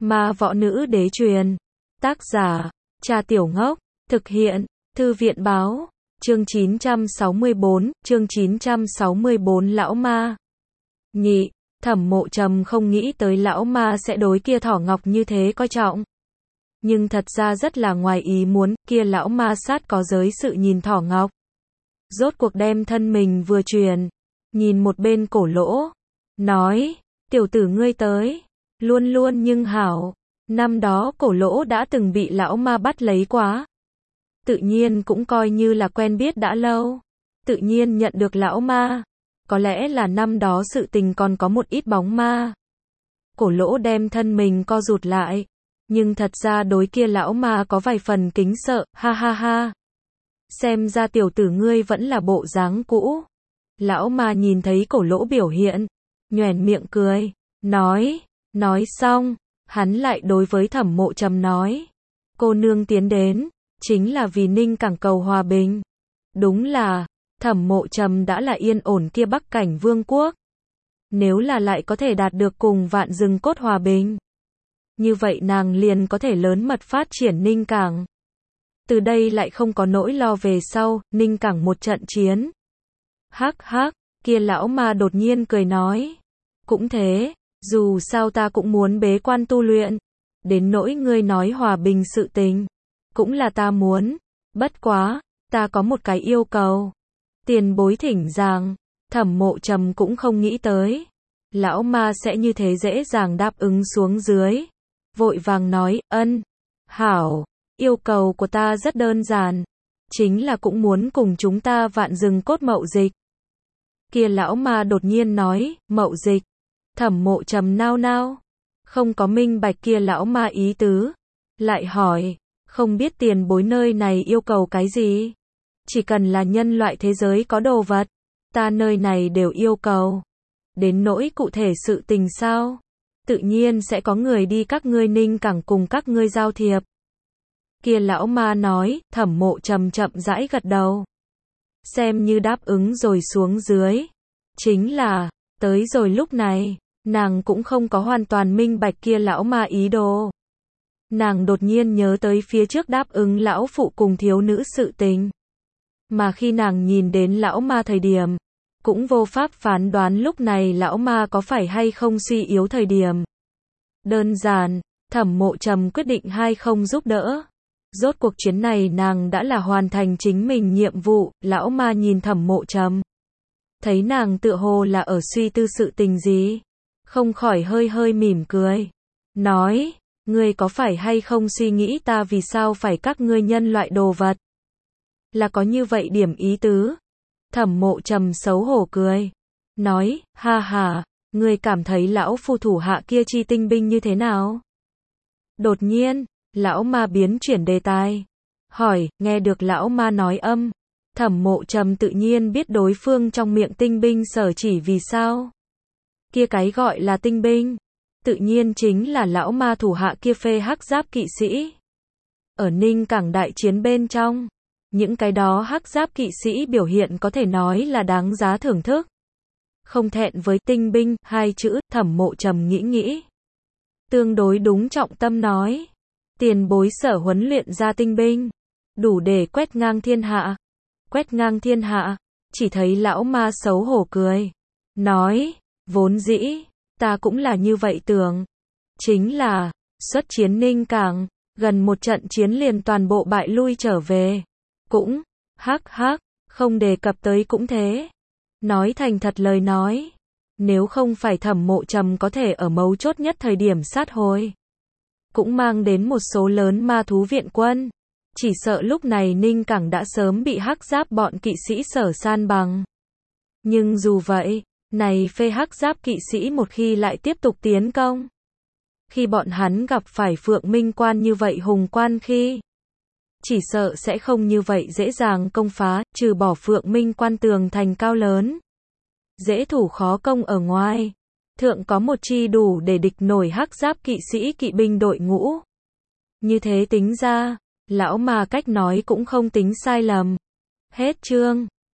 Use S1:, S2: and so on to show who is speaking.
S1: Ma võ nữ đế truyền. Tác giả, Trà Tiểu Ngốc. Thực hiện, Thư viện báo. Chương 964, Lão Ma. Nhị, Thẩm Mộ Trầm không nghĩ tới lão ma sẽ đối kia thỏ ngọc như thế coi trọng. Nhưng thật ra rất là ngoài ý muốn, kia lão ma sát có giới sự nhìn thỏ ngọc. Rốt cuộc đem thân mình vừa truyền, nhìn một bên Cổ Lỗ, nói, tiểu tử ngươi tới, luôn luôn nhưng hảo, năm đó Cổ Lỗ đã từng bị lão ma bắt lấy quá. Tự nhiên cũng coi như là quen biết đã lâu, tự nhiên nhận được lão ma, có lẽ là năm đó sự tình còn có một ít bóng ma. Cổ Lỗ đem thân mình co rụt lại, nhưng thật ra đối kia lão ma có vài phần kính sợ, ha ha ha. Xem ra tiểu tử ngươi vẫn là bộ dáng cũ. Lão ma nhìn thấy Cổ Lỗ biểu hiện, nhoẻn miệng cười, nói xong, hắn lại đối với Thẩm Mộ Trầm nói, cô nương tiến đến, chính là vì Ninh Cảng cầu hòa bình. Đúng là, Thẩm Mộ Trầm đã là yên ổn kia Bắc Cảnh Vương quốc. Nếu là lại có thể đạt được cùng Vạn Rừng Cốt hòa bình, như vậy nàng liền có thể lớn mật phát triển Ninh Cảng. Từ đây lại không có nỗi lo về sau, Ninh Cảng một trận chiến. Hắc hắc, kia lão ma đột nhiên cười nói. Cũng thế, dù sao ta cũng muốn bế quan tu luyện. Đến nỗi ngươi nói hòa bình sự tình, cũng là ta muốn. Bất quá, ta có một cái yêu cầu. Tiền bối thỉnh giảng. Thẩm Mộ Trầm cũng không nghĩ tới. Lão ma sẽ như thế dễ dàng đáp ứng xuống dưới. Vội vàng nói, hảo, yêu cầu của ta rất đơn giản. Chính là cũng muốn cùng chúng ta Vạn Rừng Cốt mậu dịch. Kia lão ma đột nhiên nói, mậu dịch. Thẩm Mộ Trầm nao nao, không có minh bạch kia lão ma ý tứ. Lại hỏi, không biết tiền bối nơi này yêu cầu cái gì? Chỉ cần là nhân loại thế giới có đồ vật, ta nơi này đều yêu cầu. Đến nỗi cụ thể sự tình sao? Tự nhiên sẽ có người đi các ngươi Ninh Cảng cùng các ngươi giao thiệp. Kia lão ma nói, Thẩm Mộ Trầm chậm rãi gật đầu. Xem như đáp ứng rồi xuống dưới. Chính là, tới rồi lúc này, nàng cũng không có hoàn toàn minh bạch kia lão ma ý đồ. Nàng đột nhiên nhớ tới phía trước đáp ứng lão phụ cùng thiếu nữ sự tình. Mà khi nàng nhìn đến lão ma thời điểm, cũng vô pháp phán đoán lúc này lão ma có phải hay không suy yếu thời điểm. Đơn giản, Thẩm Mộ Trầm quyết định hay không giúp đỡ. Rốt cuộc chuyến này nàng đã là hoàn thành chính mình nhiệm vụ. Lão ma nhìn Thẩm Mộ Trầm, thấy nàng tựa hồ là ở suy tư sự tình gì, không khỏi hơi hơi mỉm cười, nói, ngươi có phải hay không suy nghĩ ta vì sao phải các ngươi nhân loại đồ vật? Là có như vậy điểm ý tứ. Thẩm Mộ Trầm xấu hổ cười, nói, ha ha, ngươi cảm thấy lão phu thủ hạ kia chi tinh binh như thế nào? Đột nhiên, lão ma biến chuyển đề tài, hỏi, nghe được lão ma nói Thẩm Mộ Trầm tự nhiên biết đối phương trong miệng tinh binh sở chỉ vì sao. Kia cái gọi là tinh binh, tự nhiên chính là lão ma thủ hạ kia phê hắc giáp kỵ sĩ. Ở Ninh Cảng đại chiến bên trong, những cái đó hắc giáp kỵ sĩ biểu hiện có thể nói là đáng giá thưởng thức. Không thẹn với tinh binh, hai chữ, Thẩm Mộ Trầm nghĩ. Tương đối đúng trọng tâm nói. Tiền bối sở huấn luyện ra tinh binh, đủ để quét ngang thiên hạ. Quét ngang thiên hạ, chỉ thấy lão ma xấu hổ cười. Nói, vốn dĩ, ta cũng là như vậy tưởng. Chính là, xuất chiến Ninh Cảng, gần một trận chiến liền toàn bộ bại lui trở về. Cũng, hắc, không đề cập tới cũng thế. Nói thành thật lời nói. Nếu không phải Thẩm Mộ Trầm có thể ở mấu chốt nhất thời điểm sát hồi, cũng mang đến một số lớn ma thú viện quân. Chỉ sợ lúc này Ninh Cảng đã sớm bị hắc giáp bọn kỵ sĩ sở san bằng. Nhưng dù vậy, này phê hắc giáp kỵ sĩ một khi lại tiếp tục tiến công, khi bọn hắn gặp phải Phượng Minh Quan như vậy hùng quan khi, chỉ sợ sẽ không như vậy dễ dàng công phá, trừ bỏ Phượng Minh Quan tường thành cao lớn, dễ thủ khó công ở ngoài, thượng có một chi đủ để địch nổi hắc giáp kỵ sĩ kỵ binh đội ngũ. Như thế tính ra, lão mà cách nói cũng không tính sai lầm. Hết chương.